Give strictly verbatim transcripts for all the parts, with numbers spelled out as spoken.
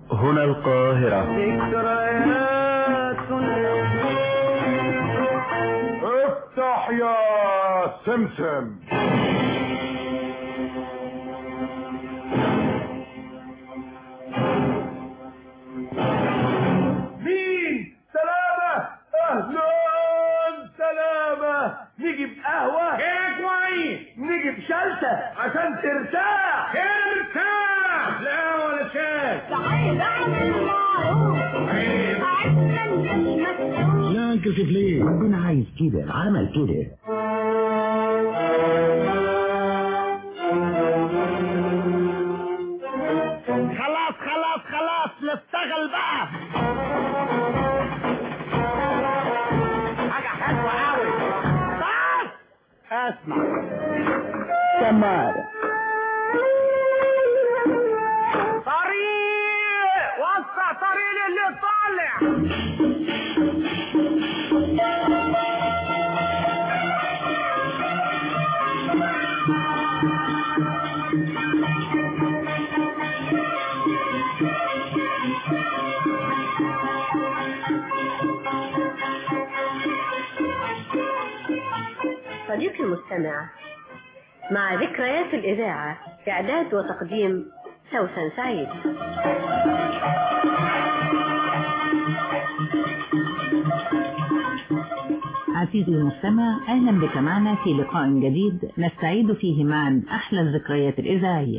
هنا القاهرة. ذكريات افتح يا سمسم. مين؟ سلامة. اهلا سلامة. نجيب قهوة؟ ايه كويس. نجيب شلتة عشان ترتاح. ارتاح. لا ولا شاي. تعال اعمل معروف. عشان المسؤول. لا انكسف ليه؟ ربنا عايز كده، عمل كده. خلاص خلاص خلاص نشتغل بقى. حاجة حلوة قوي. بس اسمع سمارة طريق، وسع طريق اللي طالع. صديقي المستمع، مع ذكريات الإذاعة، إعداد وتقديم سوسن سعيد. عزيزي المستمع، أهلا بك معنا في لقاء جديد نستعيد فيه معا أحلى الذكريات الإذاعية.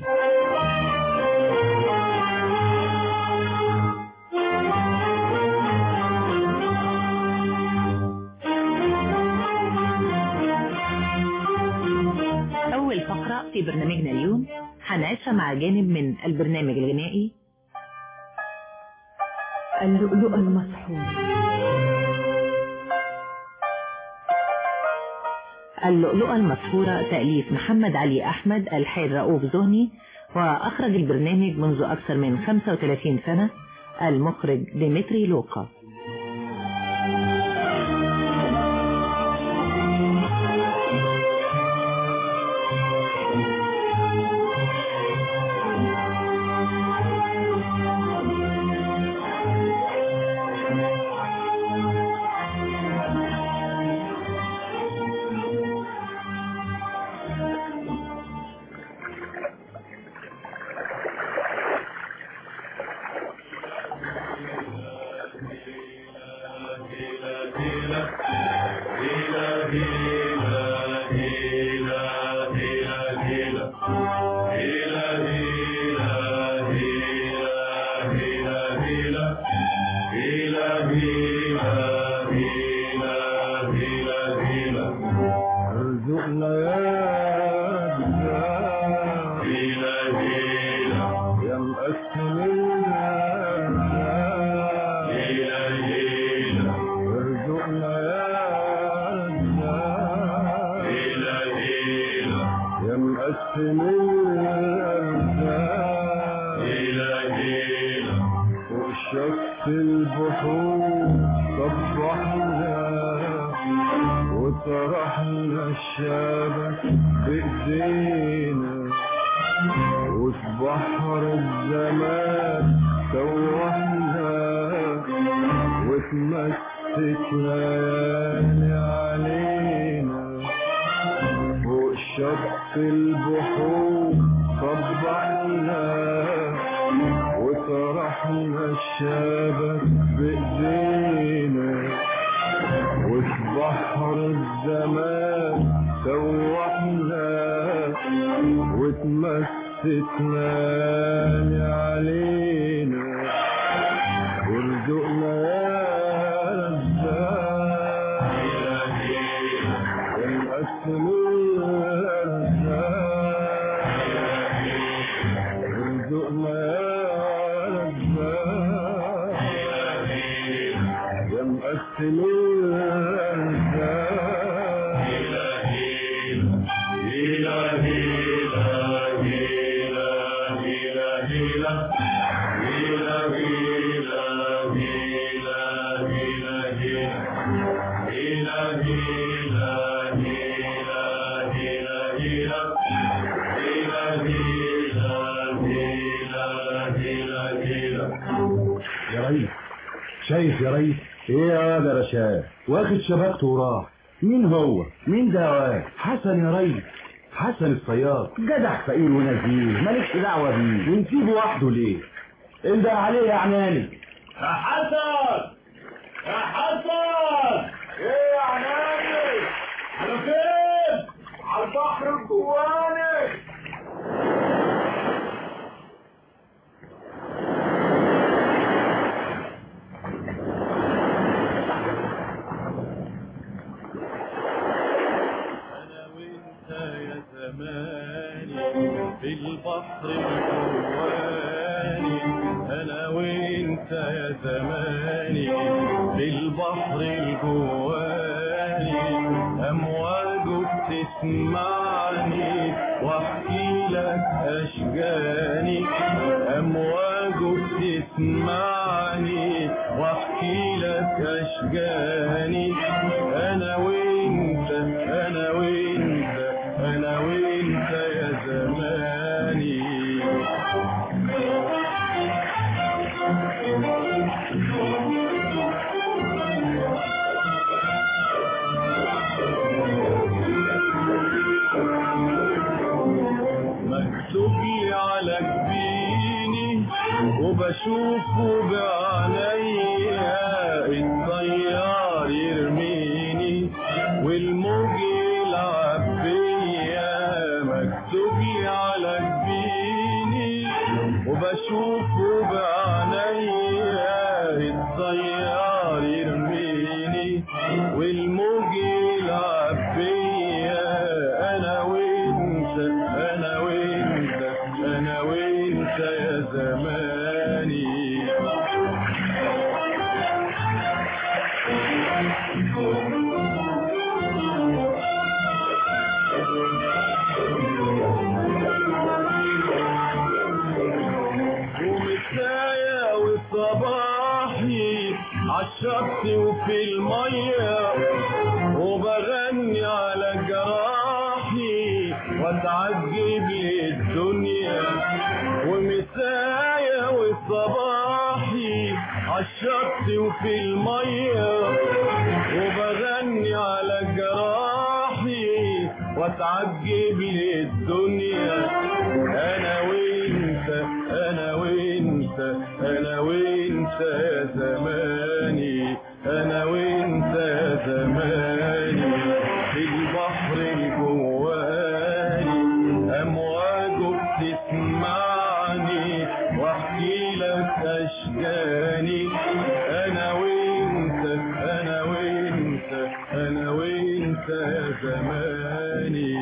أول فقرة في برنامجنا اليوم هنعيشها مع جانب من البرنامج الغنائي اللؤلؤ المسحور. اللؤلؤة المسحورة تأليف محمد علي أحمد، الحان رؤوف زهني، وأخرج البرنامج منذ أكثر من خمسة وثلاثين سنة المخرج ديمتري لوقا. هيلا هيلا هيلا يا ريس، شايف يا ريس؟ ايه يا واد يا رشاد، واخد شبكته وراح. مين هو؟ مين ده يا واد؟ حسن يا ريس، حسن الصياد. جدع فقير ونزيه، مالكش دعوه بيه، ونسيبه وحده ليه؟ انده عليه يا عناني. يا حسن، يا حسن. ايه يا عناني؟ على فين؟ على البحر الجواني. في البحر الجواني، أنا وإنت يا زماني، في البحر الجواني، أمواجه بتسمعني وأحكي لك أشجاني، أمواجه بتسمعني وأحكي لك أشجاني، أنا وإنت أنا وإنت أنا وإنت يا زماني. مكتوب لي على جبيني وبشوفه بعينيا، الطيار يرميني والموج يلعب بيا، مكتوب لي على جبيني وبشوفه بعينيا، الطيار يرميني والموج يلعب بيا، انا وانت انا وانت انا وانت يا زماني. ومسايا وصباحي عالشط وفي المية، وبغني على جراحي واتعجب للدنيا، ومسايا وصباحي عالشط وفي المية، وبغني على جراحي واتعجب للدنيا، انا وانت انا وانت انا وانت يا زماني، انا وانت يا زماني، في البحر الجواني، امواجه بتسمعني واحكي لك اشجاني، انا وانت انا وانت انا وانت يا زماني.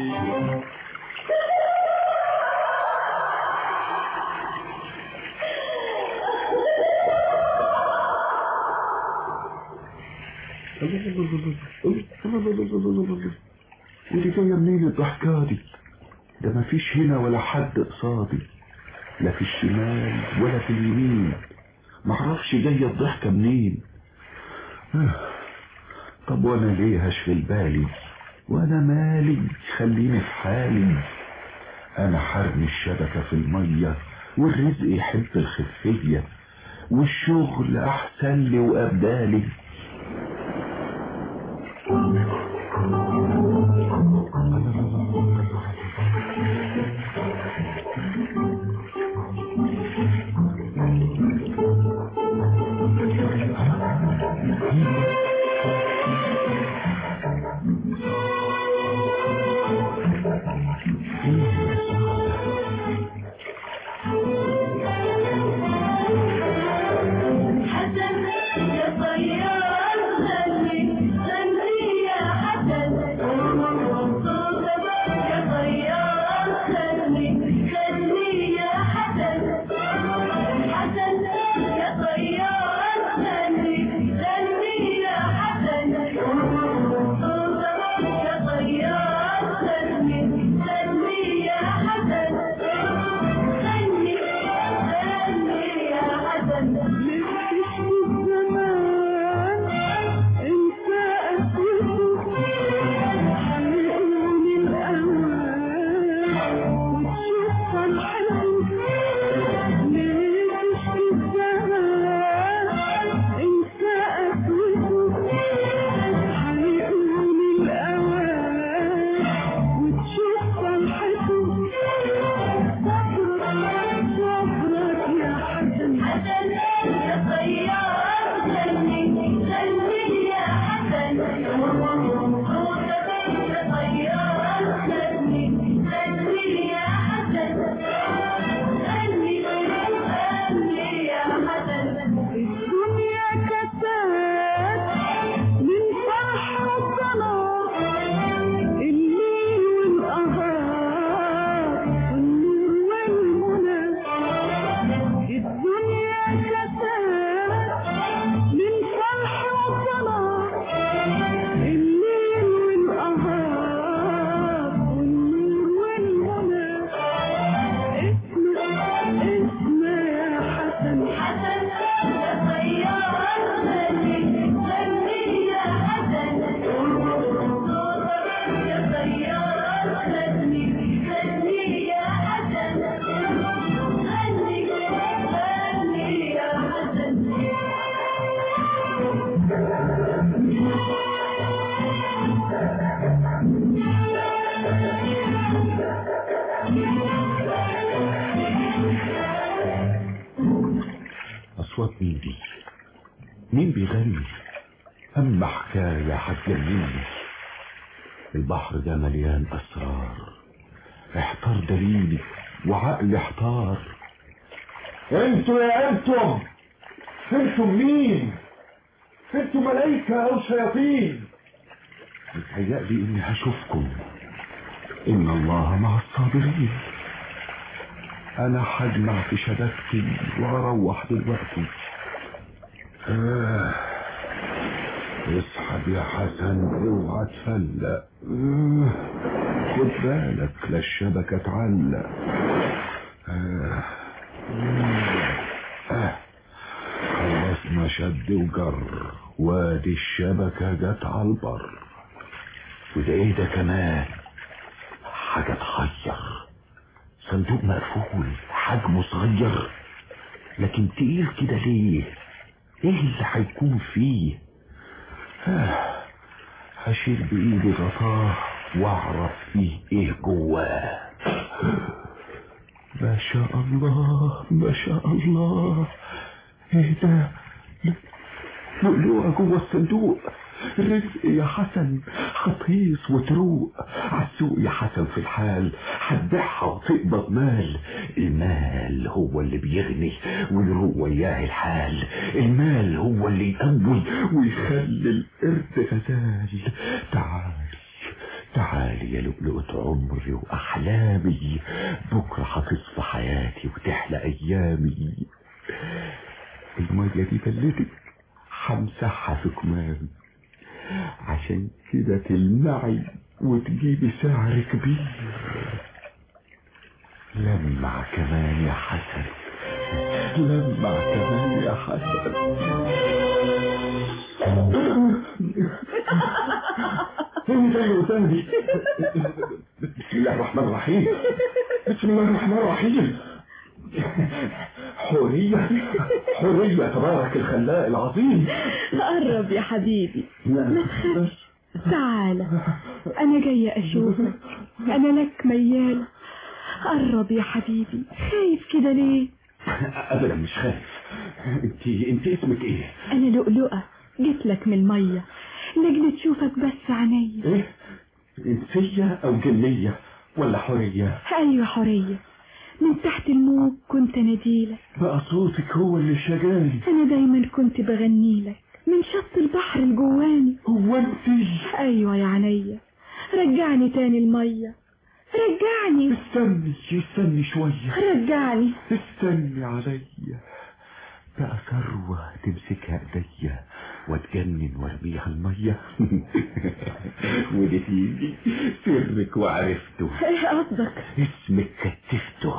ودي جايه منين الضحكه دي؟ ده مفيش هنا ولا حد قصادي، لا في الشمال ولا في اليمين، معرفش جايه الضحكه منين. طب وانا ليه هشغل بالي؟ وانا مالي؟ خليني في حالي، انا حرمي الشبكه في الميه، والرزق يحب الخفيه، والشغل احسن لي وابدالي. غني غني يا حسن، صوتك أصوات مين دي؟ مين بيغني؟ أما حكاية هتجنني. البحر ده مليان أسرار، احتار دليلي وعقلي احتار. انتوا يا انتم، انتم مين؟ انتوا ملايكة او شياطين؟ متهيألي اني هشوفكم. ان الله مع الصابرين. انا هجمع في شبكتي وهروح دلوقتي. آه. اسحب يا حسن، اوعى تفلق. آه. خد بالك لا الشبكة تعلق. آه. آه. خلصنا شد وجر، وادي الشبكة جت على البر. وده ايه ده كمان؟ حاجة تخير. صندوق مقفول حجمه صغير لكن تقيل كده ليه؟ ايه اللي هيكون فيه؟ آه. هشيل بايدي غطاه واعرف فيه ايه جواه. ما شاء الله ما شاء الله. ايه ده؟ لؤلؤة جوه الصندوق. رزق يا حسن، خطيص وتروق. عالسوق يا حسن في الحال، هتبيعها وتقبض مال. المال هو اللي بيغني ويروق وياه الحال. المال هو اللي يقوي ويخلي القرد غزال. تعال تعالي يا لؤلؤة عمري وأحلامي، بكرة هتصفى حياتي وتحلى أيامي. المية دي بلدك، همسحها في كمامي عشان كده تلمعي وتجيبي سعر كبير. لمع كمان يا حسن، لمع كمان يا حسن. ايه ده اللي قدامي؟ بسم الله الرحمن الرحيم، بسم الله الرحمن الرحيم. حورية، حورية تبارك الخلاق العظيم. قرب يا حبيبي، ما تخافش، تعال انا جاية اشوفك، انا لك ميالة. قرب يا حبيبي، خايف كده ليه؟ ابدا مش خايف. انت انت اسمك ايه؟ انا لؤلؤة، جيت لك من المية لاجل تشوفك بس عينيا. ايه؟ انسية او جنية ولا حورية؟ ايوه حورية، من تحت الموج كنت اناديلك. بقى صوتك هو اللي شجاني. انا دايما كنت بغنيلك من شط البحر الجواني. هو انت؟ ايوه يا عينيا، رجعني تاني المية، رجعني. استني استني شوية، رجعني. استني عليا. بقى ثروة تمسكها ايديا واتجنن وارميها المية. ودي تيجي سرك وعرفته. ايه قصدك؟ اسمك كتفته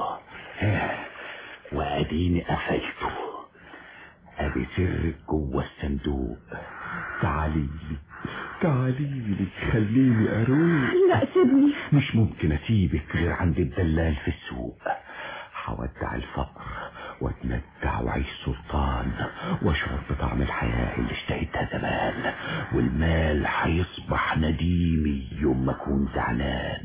واديني قفلته. ابي سرك جوه الصندوق. تعاليلي تعاليلي خليني اروح. لا سيبني. مش ممكن اسيبك غير عند الدلال في السوق. هودع الفقر واتمتع وعيش سلطان واشعر بطعم الحياة اللي اشتهيتها زمان. والمال هيصبح نديمي يوم ما اكون زعلان.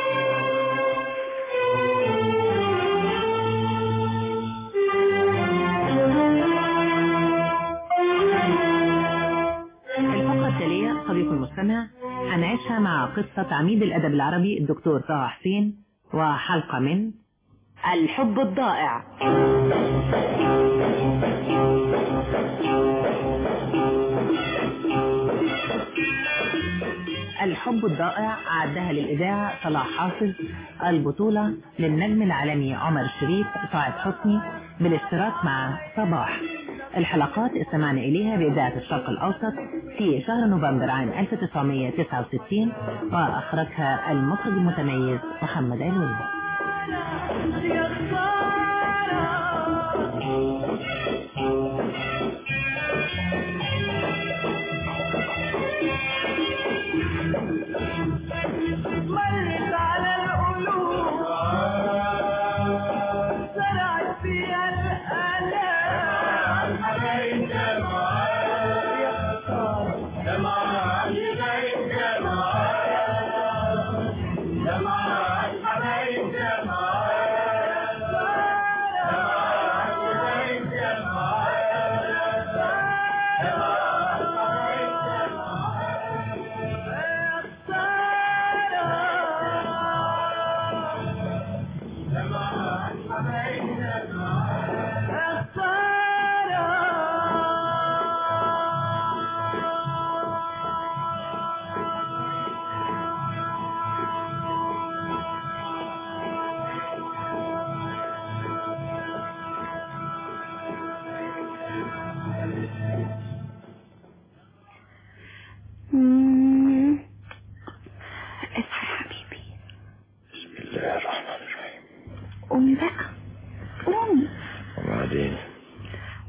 الفقرة التالية صديق المستمع هنعيشها مع قصة عميد الأدب العربي الدكتور طه حسين وحلقة من الحب الضائع. الحب الضائع أعدها للإذاعة صلاح حافظ، البطولة للنجم العالمي عمر الشريف، سعاد حسني، بالاشتراك مع صباح. الحلقات استمعنا إليها بإذاعة الشرق الأوسط في شهر نوفمبر عام ألف وتسعمائة وتسعة وستين، وأخرجها المخرج المتميز محمد علوي. مرت على القلوب زرعت فيها الآلام. حبايب جمعان يا خسارة، جمعان حبايب جمعان، جمعان حبايب جمعان.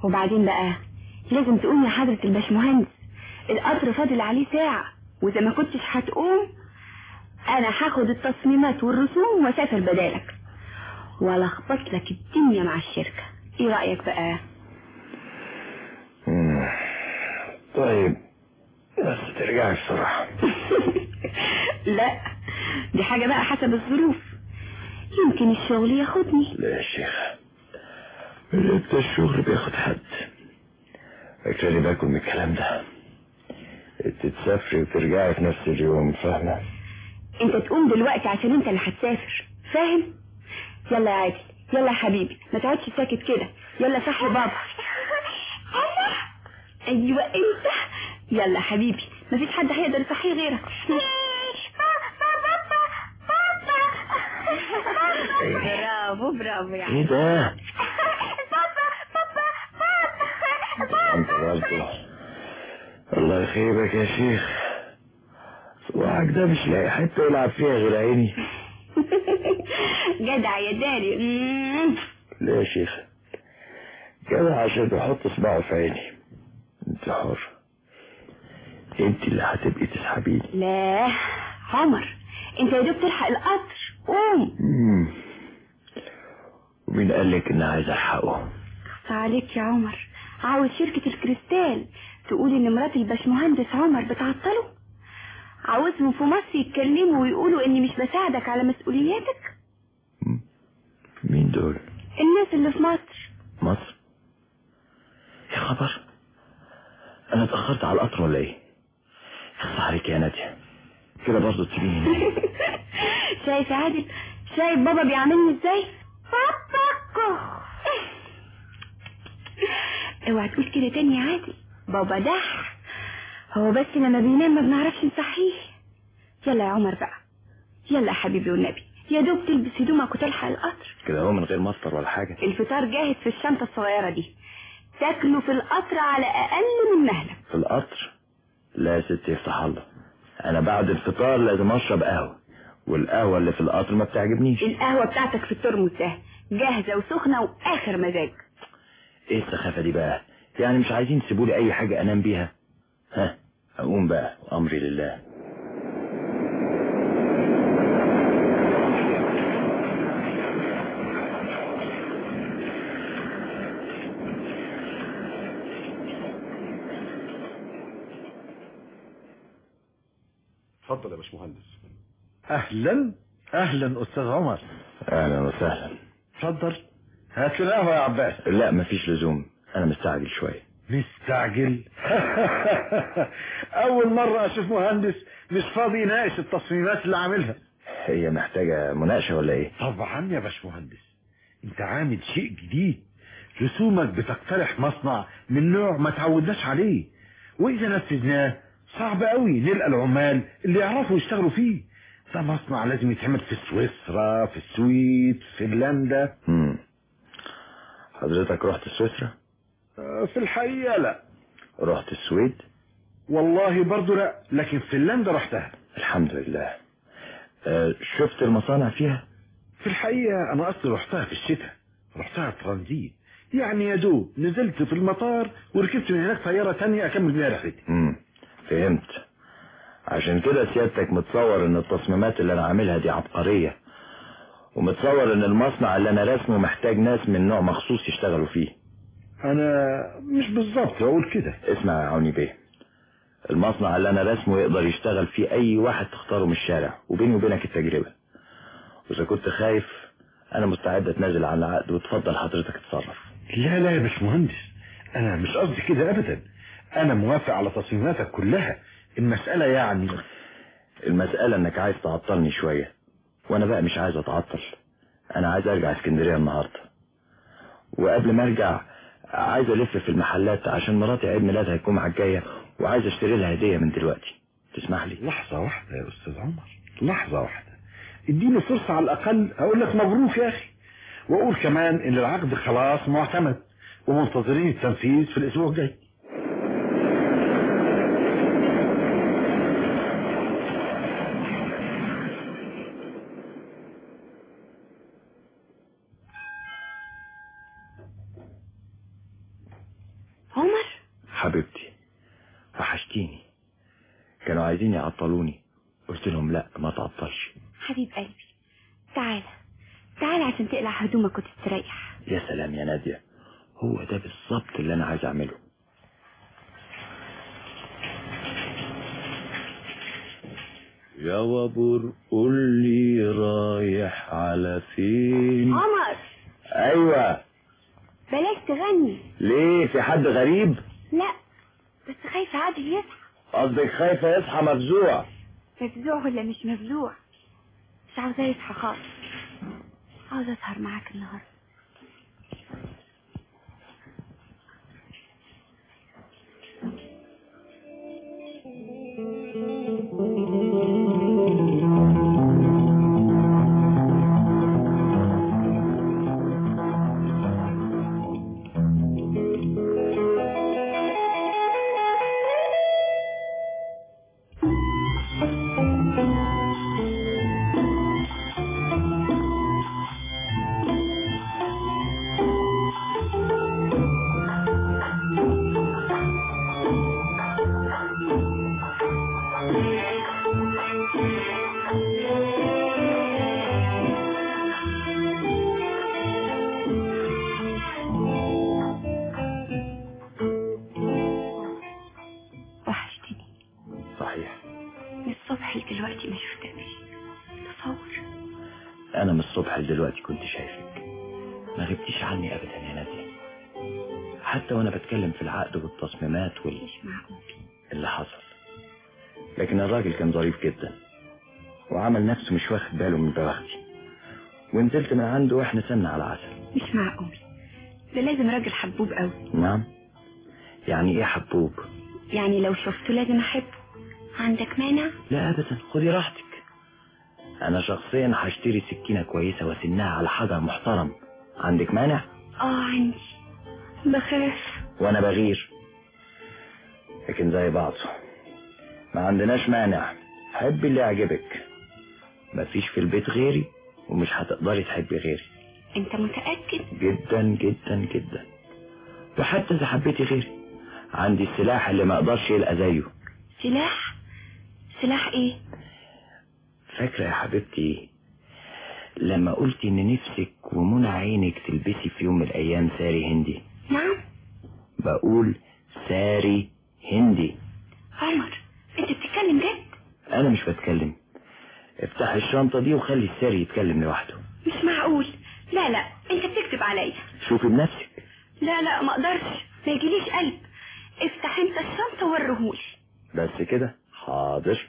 وبعدين بقى لازم تقوم يا حضرة الباشمهندس، القطر فاضل عليه ساعة، وإذا ما كنتش هتقوم أنا هاخد التصميمات والرسوم وأسافر بدالك ولخبط لك الدنيا مع الشركة. إيه رأيك بقى؟ مم. طيب بس ترجعي بسرعة. لا دي حاجة بقى حسب الظروف، يمكن الشغل ياخدني. لا يا شيخ، انت الشغل بياخد حد؟ فاكراني باكل من الكلام ده؟ انت تسافري وترجعي في نفس اليوم، فاهمة؟ انت تقوم دلوقتي عشان انت اللي هتسافر، فاهم؟ يلا يا عادل، يلا يا حبيبي، ما تقعدش ساكت كده، يلا صحي بابا. ايوه انت، يلا يا حبيبي، مفيش حد هيقدر يصحيه غيرك. برافو برافو يا عادل. ايه ده؟ انت برضه الله يخيبك يا شيخ، صباعك ده مش لاقي حتة يلعب فيها غير عيني. جدع يا داري. لا يا شيخ، جدع عشان بحط صباعه في عيني. انت حر، انت اللي هتبقي تسحبيني. لا عمر، انت يا دوب تلحق القطر، قوم. مم. ومين قال لك اني عايز الحقه؟ عليك يا عمر، عاوز شركة الكريستال تقول ان مرات الباشمهندس عمر بتعطله؟ عاوزهم في مصر يتكلموا ويقولوا اني مش بساعدك على مسؤولياتك؟ مين دول؟ الناس اللي في مصر. مصر؟ يا خبر، انا اتأخرت على القطر ولا ايه؟ يخص عليك يا نادية، كده برضه تسيبيني هنا. شايف يا عادل، شايف بابا بيعملني ازاي؟ بابا اوعى تقول كده تاني يا عادل، بابا ده هو بس لما بينام ما بنعرفش نصحيه. يلا يا عمر بقى، يلا يا حبيبي والنبي، يا دوب تلبس هدومك وتلحق القطر. كده هو من غير مفطر ولا حاجة؟ الفطار جاهز في الشنطة الصغيرة دي، تاكله في القطر على اقل من مهلك. في القطر؟ لا يا ستي يفتح الله، انا بعد الفطار لازم اشرب قهوة، والقهوة اللي في القطر ما بتعجبنيش. القهوة بتاعتك في الترمس ده جاهزة وسخنة واخر مزاج. ايه السخافة دي بقى؟ يعني مش عايزين تسيبولي اي حاجة انام بيها؟ ها اقوم بقى وامري لله. اتفضل يا باشمهندس. اهلا اهلا استاذ عمر. اهلا وسهلا. اتفضل هات لنا قهوه يا عباس. لا مفيش لزوم، انا مستعجل شوية. مستعجل؟ اول مرة اشوف مهندس مش فاضي يناقش التصميمات اللي عاملها. هي محتاجة مناقشة ولا ايه؟ طبعا يا باشمهندس، انت عامل شيء جديد، رسومك بتقترح مصنع من نوع ما تعودناش عليه، واذا نفذناه صعب قوي نلقى العمال اللي يعرفوا يشتغلوا فيه. ده مصنع لازم يتعمل في سويسرا، في السويد، في فنلندا. امم حضرتك رحت سويسرا؟ في الحقيقة لا. رحت السويد؟ والله برضو لا، لكن فنلندا رحتها. الحمد لله. أه شفت المصانع فيها؟ في الحقيقة انا اصلي رحتها في الشتاء، رحتها ترانزيت، يعني يا دوب نزلت في المطار وركبت من هناك طيارة تانية اكمل بيها رحلتي. امم فهمت. عشان كده سيادتك متصور ان التصميمات اللي انا عاملها دي عبقرية، ومتصور ان المصنع اللي انا رسمه محتاج ناس من نوع مخصوص يشتغلوا فيه. انا مش بالظبط اقول كده. اسمع يا عوني بيه، المصنع اللي انا رسمه يقدر يشتغل فيه اي واحد تختاره من الشارع، وبيني وبينك التجربة. واذا كنت خايف انا مستعد اتنازل عن العقد وتفضل حضرتك تتصرف. لا لا يا باشمهندس، انا مش قصدي كده ابدا، انا موافق على تصميماتك كلها. المسألة يعني المسألة انك عايز تعطلني شوية، وانا بقى مش عايز اتعطل. انا عايز ارجع اسكندرية النهاردة، وقبل ما ارجع عايز الف في المحلات عشان مراتي عيد ميلادها الجمعة الجاية، وعايز اشتري لها هدية من دلوقتي. تسمح لي؟ لحظة واحدة يا استاذ عمر، لحظة واحدة، اديني فرصة على الاقل اقول لك مبروك يا اخي، واقول كمان ان العقد خلاص معتمد ومنتظرين التنفيذ في الاسبوع الجاي. حبيبتي وحشتيني. كانوا عايزين يعطلوني، قلت لهم لا ما تعطلش. حبيب قلبي تعال تعال عشان تقلع هدومك وتستريح. يا سلام يا نادية، هو ده بالظبط اللي انا عايز اعمله. يا وابور قول لي رايح على فين؟ عمر. ايوه. بلاش تغني. ليه؟ في حد غريب؟ لا بس خايفة عادل يصحى. قصدك خايفة يصحى مفزوع؟ مفزوع ولا مش مفزوع؟ مش عاوزاه يصحى خالص، عاوزة اسهر معاك النهارده. انا من الصبح دلوقتي كنت شايفك، ما غبتيش عني ابدا يا نادية، حتى وانا بتكلم في العقد والتصميمات وال اللي حصل. لكن الراجل كان ظريف جدا وعمل نفسه مش واخد باله من بواختي، ونزلت من عنده واحنا سمنا على عسل. مش معقول، ده لازم راجل حبوب قوي. نعم؟ يعني ايه حبوب؟ يعني لو شفته لازم احبه. عندك مانع؟ لا ابدا، خدي راحتك. انا شخصيا هشتري سكينة كويسة واسنها على حجر محترم. عندك مانع؟ اه عندي، بخاف. وانا بغير، لكن زي بعض ما عندناش مانع. حبي اللي يعجبك، مفيش في البيت غيري ومش هتقدري تحبي غيري. انت متأكد؟ جدا جدا جدا. وحتى اذا حبيتي غيري عندي السلاح اللي ما اقدرش يلقى زيه. سلاح؟ سلاح ايه؟ فاكرة يا حبيبتي لما قلتي ان نفسك ومنى عينك تلبسي في يوم من الايام ساري هندي؟ نعم. بقول ساري هندي. عمر انت بتتكلم جد؟ انا مش بتكلم. افتحي الشنطة دي وخلي الساري يتكلم لوحده. مش معقول. لا لا انت بتكتب عليا. شوفي بنفسك. لا لا ما اقدرش، ما يجيليش قلب. افتح انت الشنطة ورهولي. بس كده؟ حاضر.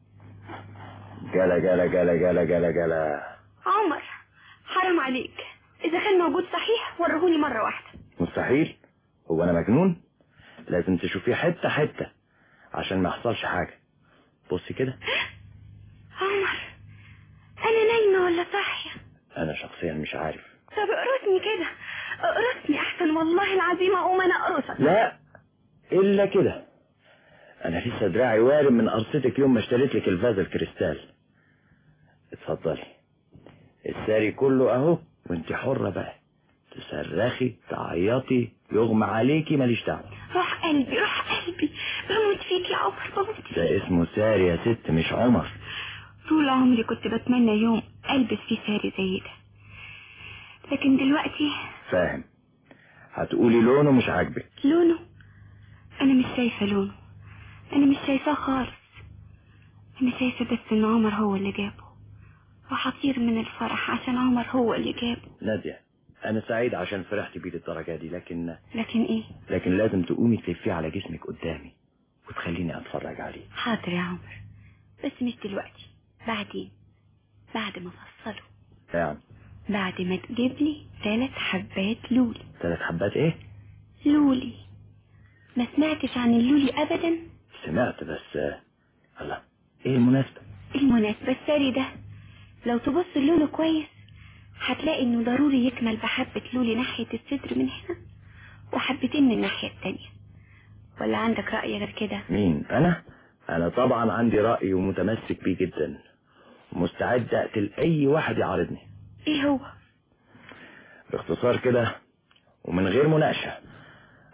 جلا جلا جلا جلا جلا جلا. عمر حرام عليك، اذا كان موجود صحيح ورهولي مرة واحدة. مستحيل، هو انا مجنون؟ لازم تشوفيه حتة حتة عشان ما يحصلش حاجة. بصي كده. عمر انا نايمة ولا صاحية؟ انا شخصيا مش عارف. طب اقرصني كده، اقرصني احسن والله العظيم اقوم انا اقرصك. لا الا كده، انا لسه دراعي وارم من قرصتك يوم ما اشتريت لك الفازة الكريستال. اتفضلي، الساري كله اهو، وانت حرة بقى تصرخي تعيطي يغمى عليكي، ماليش دعوة. روح قلبي روح قلبي، بموت فيك يا عمر بموت فيك. ده اسمه ساري يا ست مش عمر. طول عمري كنت بتمنى يوم البس فيه ساري زي ده، لكن دلوقتي فاهم. هتقولي لونه مش عاجبك. لونه؟ انا مش شايفة لونه، انا مش شايفاه خالص. انا شايفة بس ان عمر هو اللي جابه، وحطير من الفرح عشان عمر هو اللي جابه. نادية انا سعيد عشان فرحتي بيه للدرجة دي، لكن لكن ايه؟ لكن لازم تقومي تلفيه على جسمك قدامي وتخليني اتفرج عليه. حاضر يا عمر، بس مش دلوقتي، بعدين، بعد ما افصله. يعني بعد ما تجيب لي ثلاث حبات لولي. ثلاث حبات ايه؟ لولي. ما سمعتش عن اللولي ابدا؟ سمعت بس الله، ايه المناسبة؟ المناسبة الساري ده لو تبص لونه كويس هتلاقي انه ضروري يكمل بحبة لولي ناحية الصدر من هنا وحبتين من الناحية التانية. ولا عندك رأي غير كده؟ مين انا؟ انا طبعا عندي رأي ومتمسك بيه جدا، مستعد اقتل اي واحد يعارضني. ايه هو؟ باختصار كده ومن غير مناقشة،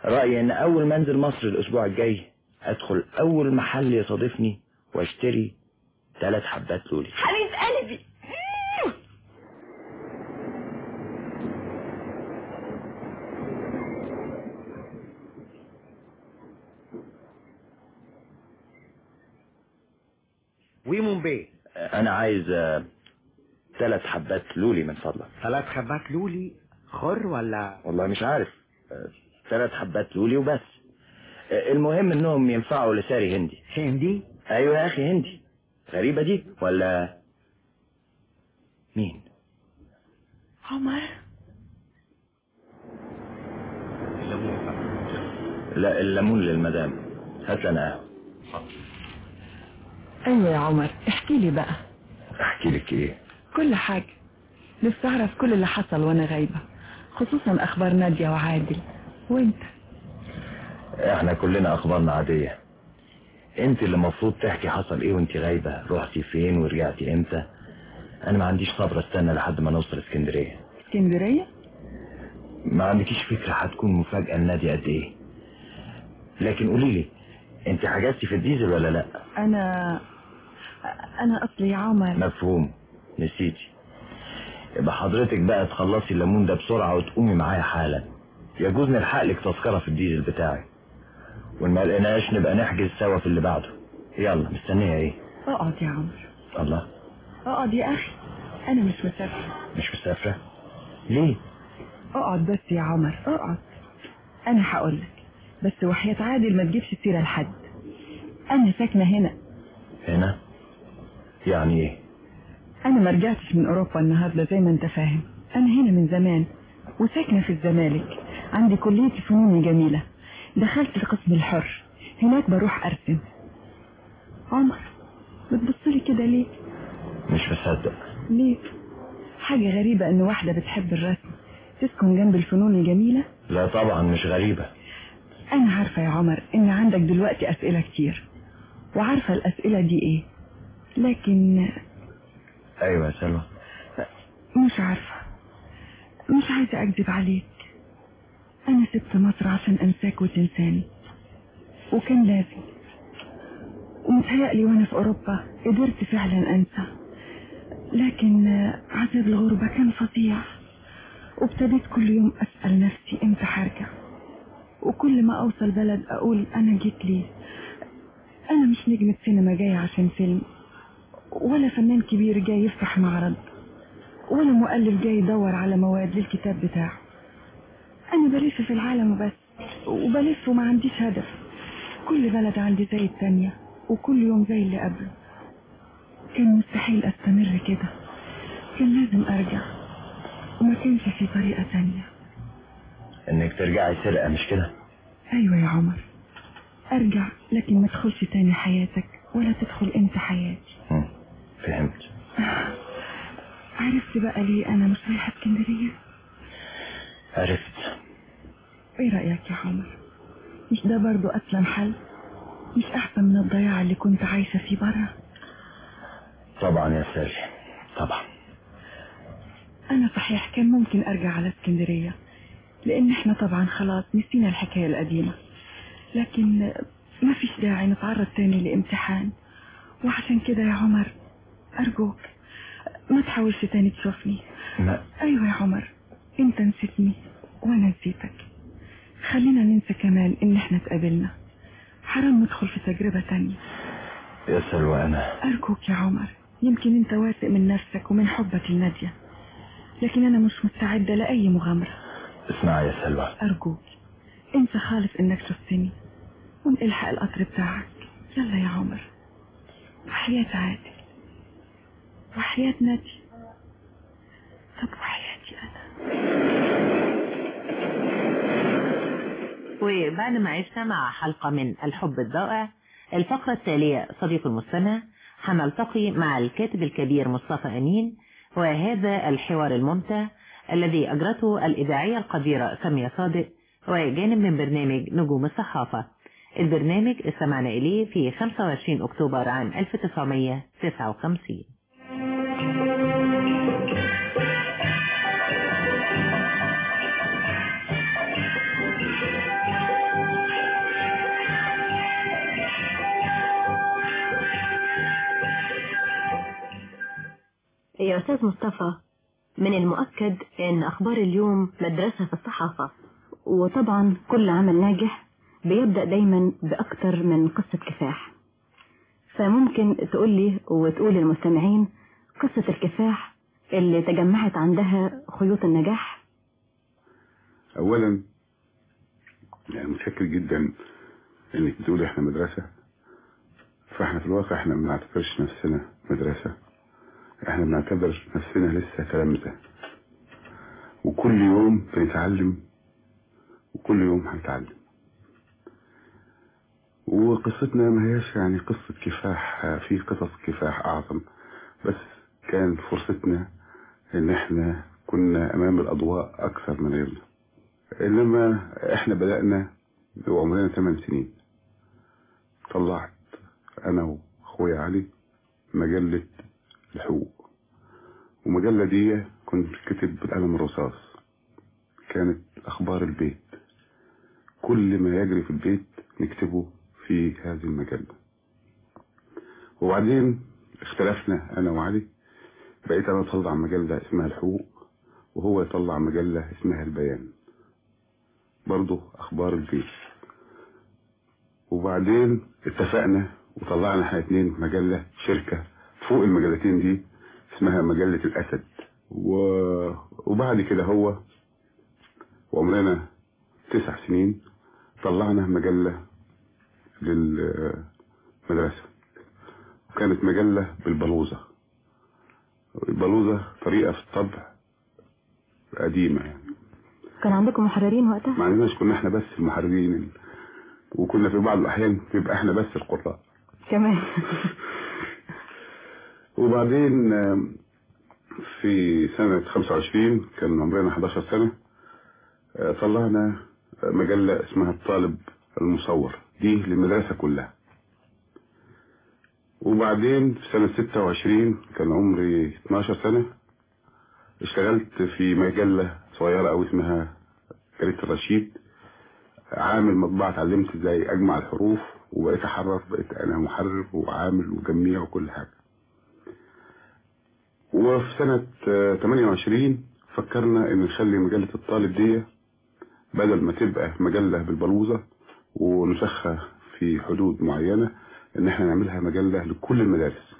رأيي ان اول ما انزل مصر الاسبوع الجاي ادخل اول محل يصادفني واشتري ثلاث حبات لولي. حبيب قلبي. ويمون بيه، انا عايز ثلاث حبات لولي من فضلك. ثلاث حبات لولي خر ولا؟ والله مش عارف، ثلاث حبات لولي وبس. المهم انهم ينفعوا لساري هندي. هندي؟ ايوه يا اخي هندي. غريبة دي ولا مين؟ عمر. لا الليمون للمدام. هات لنا قهوة. ايوه يا عمر، احكي لي بقى. احكي لك ايه؟ كل حاجة، نفسي اعرف كل اللي حصل وانا غايبة، خصوصا اخبار نادية وعادل. وانت؟ احنا كلنا اخبارنا عادية. انت اللي المفروض تحكي حصل ايه وانت غايبة، رحتي فين ورجعتي امتى. انا ما عنديش صبر استنى لحد ما نوصل اسكندرية. اسكندرية؟ ما عندكيش فكرة هتكون مفاجأة لنادية قد ايه. لكن قولي لي، انت حجزتي في الديزل ولا لا؟ انا انا اصلي يا عمر. مفهوم، نسيتي. يبقى حضرتك بقى تخلصي الليمون ده بسرعة وتقومي معايا حالا. يجوز نلحق لك تذكرة في الديزل بتاعي، وإن ما لقيناش نبقى نحجز سوا في اللي بعده. يلا مستنية ايه؟ اقعد يا عمر. الله، اقعد يا اخي، انا مش مسافرة. مش مسافرة؟ ليه؟ اقعد بس يا عمر، اقعد. انا هقولك، بس وحياة عادل ما تجيبش السيرة لحد. انا ساكنة هنا. هنا؟ يعني ايه؟ انا ما رجعتش من اوروبا النهاردة زي ما انت فاهم. انا هنا من زمان وساكنة في الزمالك، عندي كلية فنون جميلة، دخلت القسم الحر، هناك بروح ارسم. عمر بتبصلي كده ليه؟ مش مصدق. ليه؟ حاجة غريبة ان واحدة بتحب الرسم تسكن جنب الفنون الجميلة. لا طبعا مش غريبة. انا عارفة يا عمر ان عندك دلوقتي اسئلة كتير، وعارفة الاسئلة دي ايه، لكن ايوه يا سلوى. مش عارفة، مش عايزة اكذب عليك. انا سبت مصر عشان انساك وتنساني، وكان لازم. ومتهيألي وانا في اوروبا قدرت فعلا انسى، لكن عذاب الغربة كان فظيع. وابتديت كل يوم اسأل نفسي امتى هرجع، وكل ما اوصل بلد اقول انا جيت ليه. انا مش نجمة سينما جاية عشان فيلم، ولا فنان كبير جاي يفتح معرض، ولا مؤلف جاي يدور على مواد للكتاب بتاعه. انا بلف في العالم وبس، وبلف وما عنديش هدف. كل بلد عندي زي التانية، وكل يوم زي اللي قبله. كان مستحيل استمر كده، كان لازم ارجع، وما كانش في طريقة تانية. انك ترجعي سرقة مش كده؟ ايوه يا عمر، ارجع لكن ما تدخلش تاني حياتك، ولا تدخل انت حياتي. هم. فهمت. عرفت بقى ليه انا مش رايحة اسكندرية؟ عرفت. ايه رأيك يا عمر؟ مش ده برضو اسلم حل؟ مش احسن من الضياع اللي كنت عايشة فيه برا؟ طبعا يا سالي، طبعا. انا صحيح كان ممكن ارجع على اسكندرية، لان احنا طبعا خلاص نسينا الحكاية القديمة، لكن ما فيش داعي نتعرض تاني لامتحان. وعشان كده يا عمر ارجوك ما تحاولش تاني تشوفني. ما. ايوه يا عمر، انت نسيتني وانا نسيتك. خلينا ننسى كمان ان احنا اتقابلنا. حرام ندخل في تجربة تانية. يا سلوى انا ارجوك يا عمر، يمكن انت واثق من نفسك ومن حبك لنادية، لكن انا مش مستعدة لاي مغامرة. اسمعي يا سلوى، ارجوك انسى خالص انك شفتني، والحق القطر بتاعك. يلا يا عمر، وحياة عادل، وحياة نادية، طب وحياتي انا. وبعد ما عشنا مع حلقة من الحب الضائع، الفقرة التالية صديق المستمع، هنلتقي مع الكاتب الكبير مصطفى أمين، وهذا الحوار الممتع الذي أجرته الإذاعية القديرة سامية صادق، وجانب من برنامج نجوم الصحافة. البرنامج استمعنا إليه في خمسة وعشرين أكتوبر عام ألف وتسعمائة وتسعة وخمسين. يا أستاذ مصطفى، من المؤكد أن أخبار اليوم مدرسة في الصحافة، وطبعا كل عمل ناجح بيبدأ دايما بأكتر من قصة كفاح. فممكن تقولي وتقول للمستمعين قصة الكفاح اللي تجمعت عندها خيوط النجاح. أولا يعني متشكر جدا انك بتقولي احنا مدرسة. فاحنا في الواقع احنا ما بنعتبرش نفسنا مدرسة، احنا بنعتبر نفسنا لسه تلامذة، وكل يوم بنتعلم وكل يوم هنتعلم. وقصتنا ما هيش يعني قصة كفاح، في قصص كفاح أعظم، بس كان فرصتنا إن إحنا كنا أمام الأضواء أكثر من غيرنا. إنما إحنا بدأنا وعمرنا ثمان سنين. طلعت أنا وأخويا علي مجلة الحقوق، ومجلة دي كنت كتب بالقلم الرصاص، كانت أخبار البيت، كل ما يجري في البيت نكتبه في هذه المجلة. وبعدين اختلفنا أنا وعلي، بقيت أنا أطلع مجلة اسمها الحقوق وهو يطلع مجلة اسمها البيان، برضو أخبار البيت. وبعدين اتفقنا وطلعنا احنا اتنين مجلة شركة فوق المجلتين دي اسمها مجلة الأسد. و... وبعد كده هو وعمرنا تسع سنين طلعنا مجلة للمدرسة، وكانت مجلة بالبلوزة. البلوزة طريقة في الطبع قديمة يعني. كان عندكم محررين وقتها؟ ما عندناش، كنا احنا بس المحررين، وكنا في بعض الأحيان بيبقى احنا بس القراء كمان. وبعدين في سنة خمسة وعشرين كان عمرنا حداشر سنة، طلعنا مجلة اسمها الطالب المصور، دي للمدرسة كلها. وبعدين في سنة ستة وعشرين كان عمري اتناشر سنة، اشتغلت في مجلة صغيرة أو اسمها جريدة الرشيد، عامل مطبعة. اتعلمت ازاي اجمع الحروف وبقيت احرر، بقيت انا محرر وعامل وجميع وكل حاجة. وفي سنة تمانية وعشرين فكرنا ان نخلي مجلة الطالب دي بدل ما تبقى مجلة بالبلوزة ونسخها في حدود معينة، ان احنا نعملها مجلة لكل المدارس.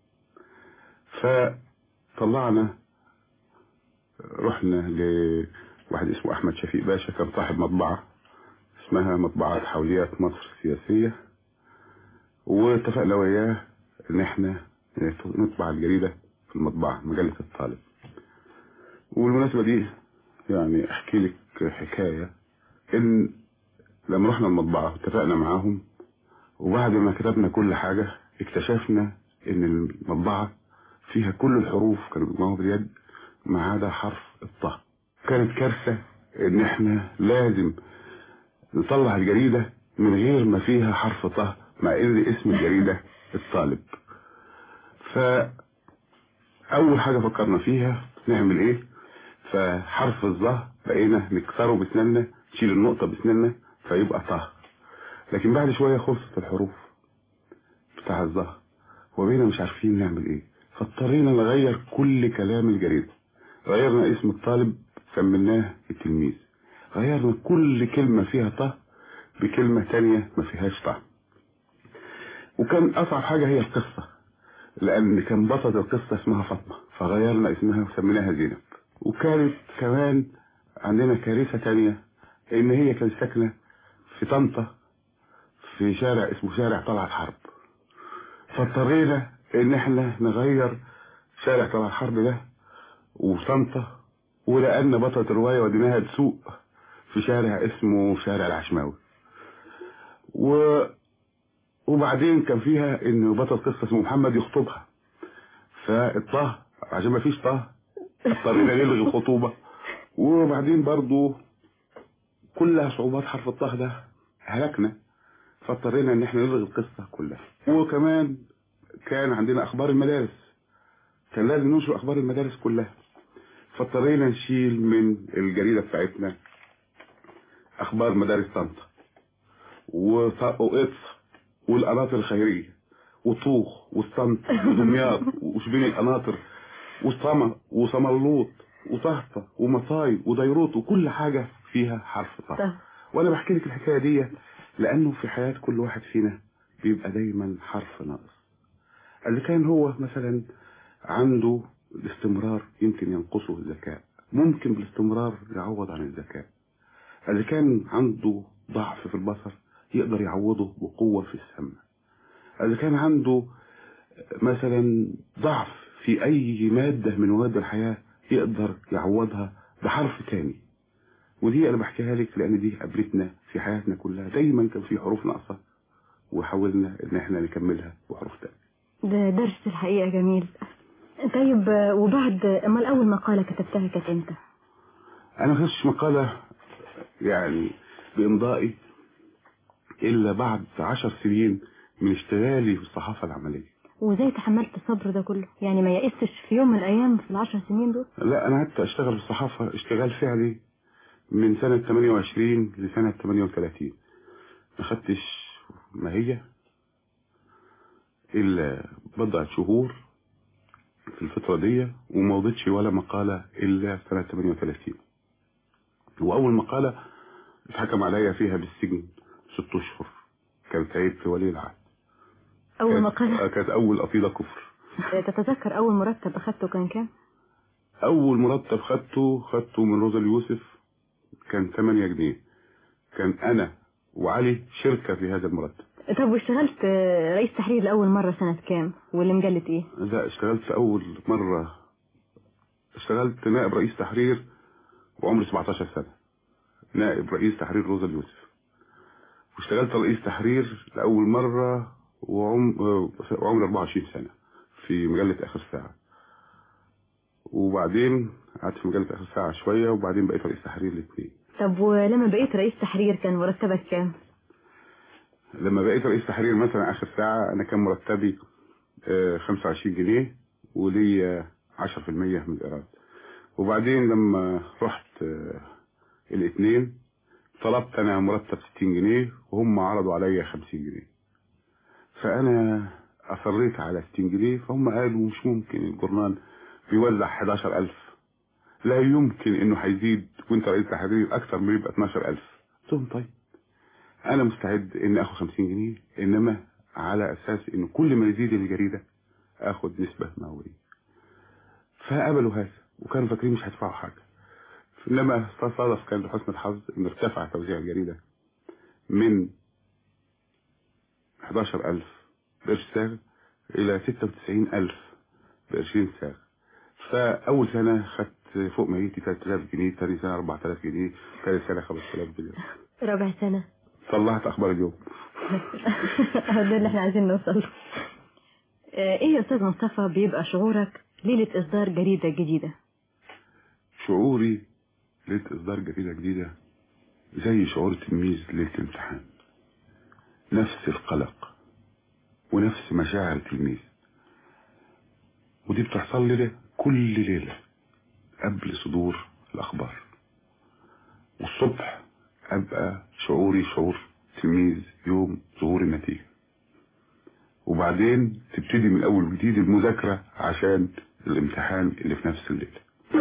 فطلعنا، رحنا لواحد اسمه احمد شفيق باشا، كان صاحب مطبعة اسمها مطبعة حوليات مصر السياسية، واتفقنا وياه ان احنا نطبع الجريدة في المطبعة مجلة الطالب. والمناسبة دي يعني احكي لك حكاية، ان لما رحنا المطبعة اتفقنا معاهم، وبعد ما كتبنا كل حاجة اكتشفنا ان المطبعة فيها كل الحروف كانوا بيجمعوها باليد ما عدا حرف الطاء. كانت كارثة ان احنا لازم نطلع الجريدة من غير ما فيها حرف طه، مع ان اسم الجريدة الطالب. فأول حاجة فكرنا فيها نعمل ايه، فحرف الظه بقينا نكسره بسننا، نشيل النقطة بسننا فيبقى طه. لكن بعد شوية خلصت الحروف بتاع الظه وبقينا مش عارفين نعمل ايه، فاضطرينا نغير كل كلام الجريدة. غيرنا اسم الطالب سميناه التلميذ، غيرنا كل كلمة فيها طه بكلمة تانية ما فيهاش طه. وكان أصعب حاجة هي القصة، لأن كان بطلة القصة اسمها فاطمة، فغيرنا اسمها وسميناها زينب. وكانت كمان عندنا كارثة تانية، إن هي كانت ساكنة في طنطا في شارع اسمه شارع طلعت حرب، فاضطرينا إن احنا نغير شارع طلعت حرب ده وطنطا، ولأن بطلة الرواية وديناها تسوق في شارع اسمه شارع العشماوي. و... وبعدين كان فيها ان بطل قصة اسمه محمد يخطبها، فالطه عشان ما فيش طه اضطرينا نلغي الخطوبة. وبعدين برضو كلها صعوبات حرف الطه ده هلكنا، فاضطرينا ان احنا نلغي القصة كلها. وكمان كان عندنا اخبار المدارس، كان لازم ننشر اخبار المدارس كلها، فاضطرينا نشيل من الجريدة بتاعتنا اخبار مدارس طنطا وقطف والقناطر الخيرية وطوخ والصمت ودمياط وشبين القناطر. وصمة وصملوط وطهطة ومصاي وديروت وكل حاجة فيها حرف طه. وانا بحكي لك الحكاية دي لانه في حياة كل واحد فينا بيبقى دايما حرف ناقص. اللي كان هو مثلا عنده الاستمرار يمكن ينقصه الذكاء، ممكن بالاستمرار يعوض عن الذكاء. اللي كان عنده ضعف في البصر يقدر يعوضه بقوة في السمع. اللي كان عنده مثلا ضعف في اي مادة من مواد الحياة يقدر يعوضها بحرف تاني. ودي انا بحكيها لك لان دي قابلتنا في حياتنا كلها، دايما كان في حروف ناقصة وحاولنا ان احنا نكملها بحروف تانية. ده درس الحقيقة جميل. طيب وبعد امال اول مقالة كتبتها كانت امتى؟ انا ما كتبتش مقالة يعني بامضائي الا بعد عشر سنين من اشتغالي في الصحافة العملية. وازاي تحملت الصبر ده كله؟ يعني ما يئستش في يوم من الايام في العشر سنين دول؟ لا، انا قعدت اشتغل في الصحافة اشتغال فعلي من سنة ثمانية وعشرين لسنة ثمانية وثلاثين. ما خدتش ماهية الا بضعة شهور في الفترة دي، وما وضعتش ولا مقالة الا سنة ثمانية وثلاثين. واول مقالة اتحكم عليا فيها بالسجن ست اشهر كانت عيب في ولي العهد. اول مقالة كانت اول قصيدة كفر. تتذكر اول مرتب اخدته كان كام؟ اول مرتب خدته خدته من روزا اليوسف كان ثمانية جنيه. كان انا وعلي شركة في هذا المرتب. طب واشتغلت رئيس تحرير لاول مرة سنة كام؟ واللي مجلة ايه؟ لا، اشتغلت في اول مرة اشتغلت نائب رئيس تحرير وعمري سبعتاشر سنة، نائب رئيس تحرير روزا اليوسف. واشتغلت رئيس تحرير لأول مرة وعمري أربعة وعشرين سنة في مجلة آخر ساعة. وبعدين قعدت في مجلة آخر ساعة شوية وبعدين بقيت رئيس تحرير الاثنين. طب ولما بقيت رئيس تحرير كان مرتبك كام؟ لما بقيت رئيس تحرير مثلا آخر ساعة أنا كان مرتبي خمسة وعشرين جنيه ولي عشرة في المية من الإيراد. وبعدين لما رحت الاثنين طلبت أنا مرتب ستين جنيه وهم عرضوا عليا خمسين جنيه. فأنا أصريت على ستين جنيه، فهم قالوا مش ممكن، الجورنال بيوزع احداشر ألف، لا يمكن إنه هيزيد وأنت رئيس تحرير أكثر من يبقى اتناشر ألف. قلت لهم طيب أنا مستعد إني آخد خمسين جنيه، إنما على أساس إنه كل ما يزيد الجريدة آخد نسبة مئوية. فقبلوا هذا وكانوا فاكرين مش هيدفعوا حاجة. إنما تصادف كان لحسن الحظ إن ارتفع توزيع الجريدة من احداشر ألف بقرش ساغ إلى ستة وتسعين ألف بقرشين ساغ. فأول سنة خدت فوق ميتي ثلاثة آلاف جنيه، ثاني سنة أربعة آلاف جنيه، ثالث سنة خمسة آلاف جنيه، رابع سنة صلحت أخبار اليوم. ده اللي احنا عايزين نوصل. ايه يا أستاذ مصطفى بيبقى شعورك ليلة إصدار جريدة جديدة؟ شعوري ليلة إصدار جريدة جديدة زي شعور تلميذ ليلة الامتحان، نفس القلق ونفس مشاعر التلميذ. ودي بتحصل لي كل ليلة قبل صدور الأخبار. والصبح أبقى شعوري شعور تلميذ يوم ظهور النتيجة. وبعدين تبتدي من أول جديد المذاكرة عشان الامتحان اللي في نفس الليلة.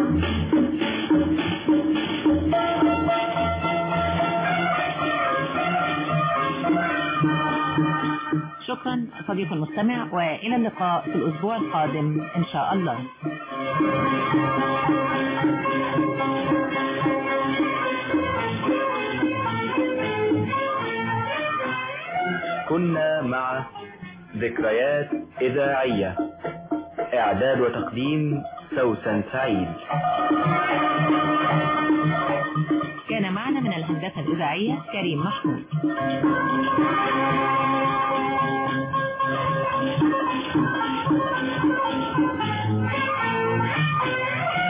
شكرا صديق المستمع، وإلى اللقاء في الأسبوع القادم إن شاء الله. كنا مع ذكريات إذاعية، إعداد وتقديم سوسن سعيد. كان معنا من الهندسة الإذاعية كريم محمود. Thank you.